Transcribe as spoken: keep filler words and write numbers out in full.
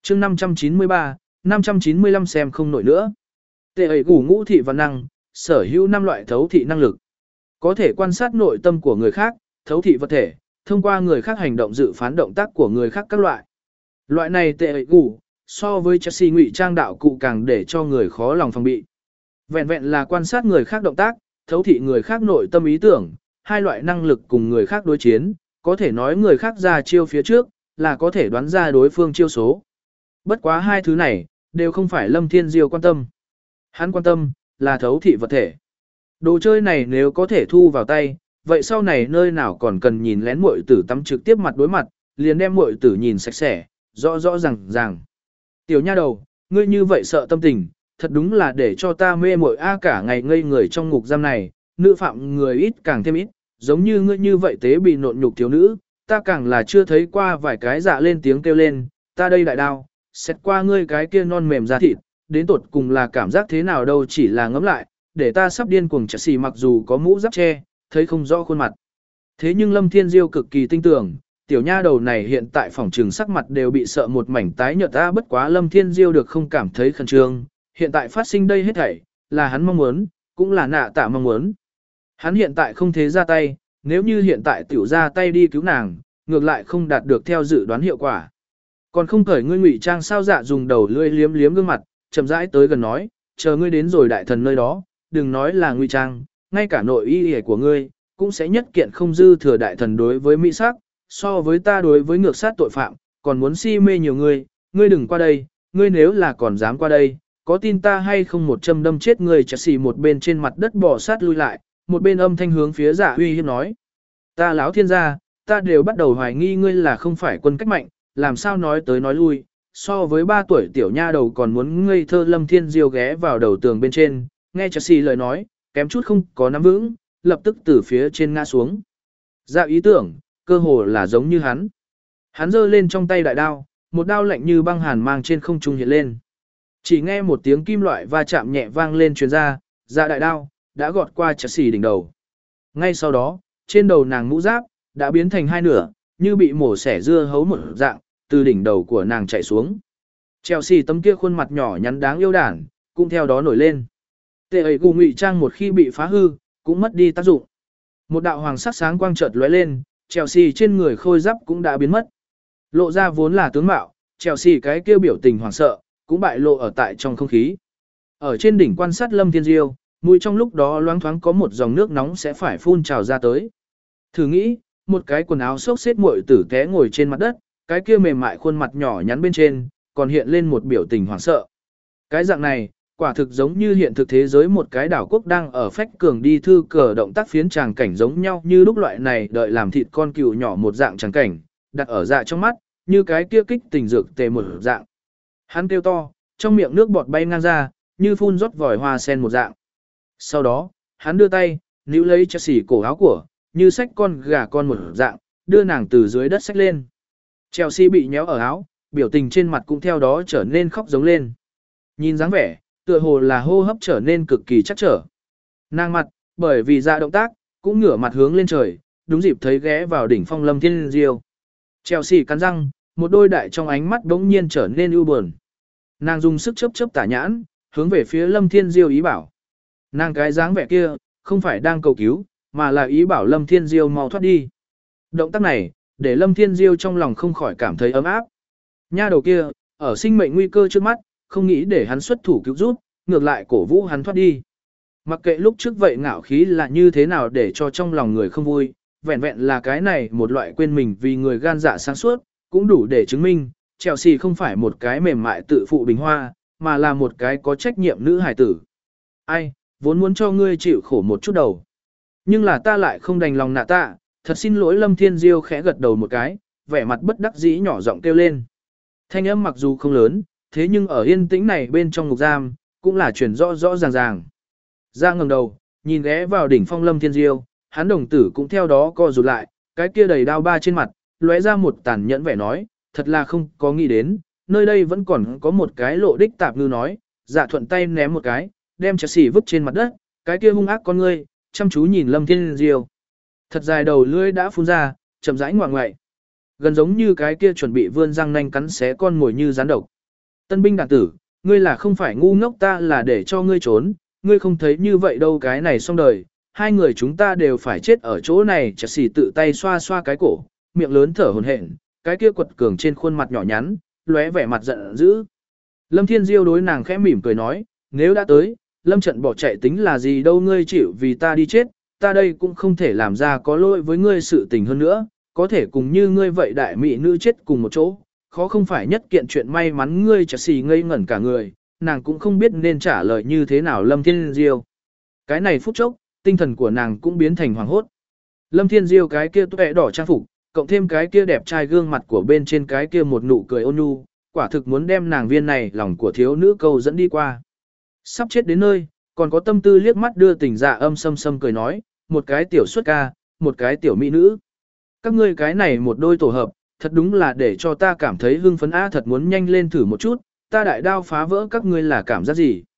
chương năm trăm chín mươi ba, năm trăm chín mươi lăm xem không nổi nữa. Tệ ấy gủ ngũ thị văn năng, sở hữu năm loại thấu thị năng lực. Có thể quan sát nội tâm của người khác, thấu thị vật thể, thông qua người khác hành động dự phán động tác của người khác các loại. Loại này tệ ấy gủ, so với Chelsea ngụy trang đạo cụ càng để cho người khó lòng phòng bị. Vẹn vẹn là quan sát người khác động tác, thấu thị người khác nội tâm ý tưởng, hai loại năng lực cùng người khác đối chiến, có thể nói người khác ra chiêu phía trước, là có thể đoán ra đối phương chiêu số. Bất quá hai thứ này, đều không phải Lâm Thiên Diêu quan tâm. Hắn quan tâm, là thấu thị vật thể. Đồ chơi này nếu có thể thu vào tay, vậy sau này nơi nào còn cần nhìn lén muội tử tắm trực tiếp mặt đối mặt, liền đem muội tử nhìn sạch sẽ, rõ rõ ràng ràng. Tiểu nha đầu, ngươi như vậy sợ tâm tình, thật đúng là để cho ta mê muội a cả ngày ngây người trong ngục giam này, nữ phạm người ít càng thêm ít, giống như ngươi như vậy tế bị nộn nhục thiếu nữ, ta càng là chưa thấy qua vài cái dạ lên tiếng kêu lên, ta đây đại đao, xét qua ngươi cái kia non mềm da thịt, đến tột cùng là cảm giác thế nào đâu chỉ là ngẫm lại, để ta sắp điên cuồng Chelsea mặc dù có mũ giáp che, thấy không rõ khuôn mặt. Thế nhưng Lâm Thiên Diêu cực kỳ tinh tưởng, tiểu nha đầu này hiện tại phòng trừng sắc mặt đều bị sợ một mảnh tái nhợt ta bất quá Lâm Thiên Diêu được không cảm thấy khẩn trương, hiện tại phát sinh đây hết thảy, là hắn mong muốn, cũng là nạ tạ mong muốn. Hắn hiện tại không thế ra tay, nếu như hiện tại tiểu ra tay đi cứu nàng, ngược lại không đạt được theo dự đoán hiệu quả. Còn không cởi ngươi ngụy trang sao dạ dùng đầu lưỡi liếm liếm gương mặt, chậm rãi tới gần nói, chờ ngươi đến rồi đại thần nơi đó, đừng nói là ngụy trang, ngay cả nội y y của ngươi, cũng sẽ nhất kiện không dư thừa đại thần đối với mỹ sắc, so với ta đối với ngược sát tội phạm, còn muốn si mê nhiều ngươi, ngươi đừng qua đây, ngươi nếu là còn dám qua đây, có tin ta hay không một châm đâm chết ngươi Chelsea một bên trên mặt đất bò sát lui lại, một bên âm thanh hướng phía dạ uy hiếp nói. Ta láo thiên gia, ta đều bắt đầu hoài nghi ngươi là không phải quân cách mạnh, làm sao nói tới nói lui, so với ba tuổi tiểu nha đầu còn muốn ngây thơ Lâm Thiên Diêu ghé vào đầu tường bên trên, nghe Chelsea lời nói, kém chút không có nắm vững, lập tức từ phía trên ngã xuống. Dạ ý tưởng, cơ hồ là giống như hắn. Hắn giơ lên trong tay đại đao, một đao lạnh như băng hàn mang trên không trung hiện lên. Chỉ nghe một tiếng kim loại va chạm nhẹ vang lên truyền ra, dạ đại đao, đã gọt qua Chelsea đỉnh đầu. Ngay sau đó, trên đầu nàng mũ giáp, đã biến thành hai nửa, như bị mổ xẻ dưa hấu một dạng, từ đỉnh đầu của nàng chạy xuống. Chelsea tấm kia khuôn mặt nhỏ nhắn đáng yêu đản, cũng theo đó nổi lên. Tệ ấy gù ngụy trang một khi bị phá hư, cũng mất đi tác dụng. Một đạo hoàng sắc sáng quang chợt lóe lên, Chelsea trên người khôi giáp cũng đã biến mất. Lộ ra vốn là tướng mạo, Chelsea cái kia biểu tình hoảng sợ, cũng bại lộ ở tại trong không khí. Ở trên đỉnh quan sát Lâm Thiên Diêu, mũi trong lúc đó loáng thoáng có một dòng nước nóng sẽ phải phun trào ra tới. Thử nghĩ, một cái quần áo xốc xếp muội tử té ngồi trên mặt đất, cái kia mềm mại khuôn mặt nhỏ nhắn bên trên, còn hiện lên một biểu tình hoảng sợ. Cái dạng này, quả thực giống như hiện thực thế giới một cái đảo quốc đang ở phách cường đi thư cờ động tác phiến tràng cảnh giống nhau như lúc loại này đợi làm thịt con cừu nhỏ một dạng tràng cảnh, đặt ở dạ trong mắt, như cái kia kích tình dược tề một dạng. Hắn kêu to, trong miệng nước bọt bay ngang ra, như phun rót vòi hoa sen một dạng. Sau đó, hắn đưa tay, níu lấy Chelsea cổ áo của, như xách con gà con một dạng, đưa nàng từ dưới đất xách lên. Chelsea bị nhéo ở áo, biểu tình trên mặt cũng theo đó trở nên khóc giống lên. Nhìn dáng vẻ, tựa hồ là hô hấp trở nên cực kỳ chắc trở. Nàng mặt, bởi vì ra động tác, cũng ngửa mặt hướng lên trời, đúng dịp thấy ghé vào đỉnh phong Lâm Thiên Diêu. Chelsea cắn răng, một đôi đại trong ánh mắt đống nhiên trở nên ưu buồn. Nàng dùng sức chớp chớp tả nhãn, hướng về phía Lâm Thiên Diêu ý bảo. Nàng cái dáng vẻ kia, không phải đang cầu cứu, mà là ý bảo Lâm Thiên Diêu mau thoát đi. Động tác này, để Lâm Thiên Diêu trong lòng không khỏi cảm thấy ấm áp. Nha đầu kia, ở sinh mệnh nguy cơ trước mắt, không nghĩ để hắn xuất thủ cứu giúp, ngược lại cổ vũ hắn thoát đi. Mặc kệ lúc trước vậy ngạo khí là như thế nào để cho trong lòng người không vui, vẹn vẹn là cái này một loại quên mình vì người gan dạ sáng suốt, cũng đủ để chứng minh, Chelsea không phải một cái mềm mại tự phụ bình hoa, mà là một cái có trách nhiệm nữ hài tử. Ai, vốn muốn cho ngươi chịu khổ một chút đầu. Nhưng là ta lại không đành lòng nạ tạ, thật xin lỗi Lâm Thiên Diêu khẽ gật đầu một cái, vẻ mặt bất đắc dĩ nhỏ giọng kêu lên. Thanh âm mặc dù không lớn, thế nhưng ở yên tĩnh này bên trong ngục giam, cũng là truyền rõ rõ ràng ràng. Ra ngẩng đầu, nhìn ghé vào đỉnh phong Lâm Thiên Diêu, hắn đồng tử cũng theo đó co rụt lại, cái kia đầy đau ba trên mặt, lóe ra một tàn nhẫn vẻ nói, thật là không có nghĩ đến, nơi đây vẫn còn có một cái lộ đích tạp ngư nói, dạ thuận tay ném một cái, đem Chelsea vứt trên mặt đất, cái kia hung ác con ngươi, chăm chú nhìn Lâm Thiên Diêu. Thật dài đầu lưỡi đã phun ra, chậm rãi ngoạng ngoại. Gần giống như cái kia chuẩn bị vươn răng nanh cắn xé con mồi như rắn độc. Tân binh đàn tử, ngươi là không phải ngu ngốc, ta là để cho ngươi trốn, ngươi không thấy như vậy đâu, cái này xong đời, hai người chúng ta đều phải chết ở chỗ này. Chả xì tự tay xoa xoa cái cổ, miệng lớn thở hổn hển, cái kia quật cường trên khuôn mặt nhỏ nhắn, lóe vẻ mặt giận dữ. Lâm Thiên Diêu đối nàng khẽ mỉm cười nói, nếu đã tới, Lâm Trận bỏ chạy tính là gì đâu, ngươi chịu vì ta đi chết, ta đây cũng không thể làm ra có lỗi với ngươi sự tình hơn nữa, có thể cùng như ngươi vậy đại mỹ nữ chết cùng một chỗ, khó không phải nhất kiện chuyện may mắn. Ngươi chả xì ngây ngẩn cả người, nàng cũng không biết nên trả lời như thế nào Lâm Thiên Diêu. Cái này phút chốc, tinh thần của nàng cũng biến thành hoàng hốt. Lâm Thiên Diêu cái kia tuệ đỏ trang phục, cộng thêm cái kia đẹp trai gương mặt của bên trên cái kia một nụ cười ôn nhu, quả thực muốn đem nàng viên này lòng của thiếu nữ câu dẫn đi qua. Sắp chết đến nơi, còn có tâm tư liếc mắt đưa tình dạ âm sâm sâm cười nói, một cái tiểu xuất ca, một cái tiểu mỹ nữ. Các ngươi cái này một đôi tổ hợp, thật đúng là để cho ta cảm thấy hưng phấn a, thật muốn nhanh lên thử một chút, ta đại đao phá vỡ các ngươi là cảm giác gì.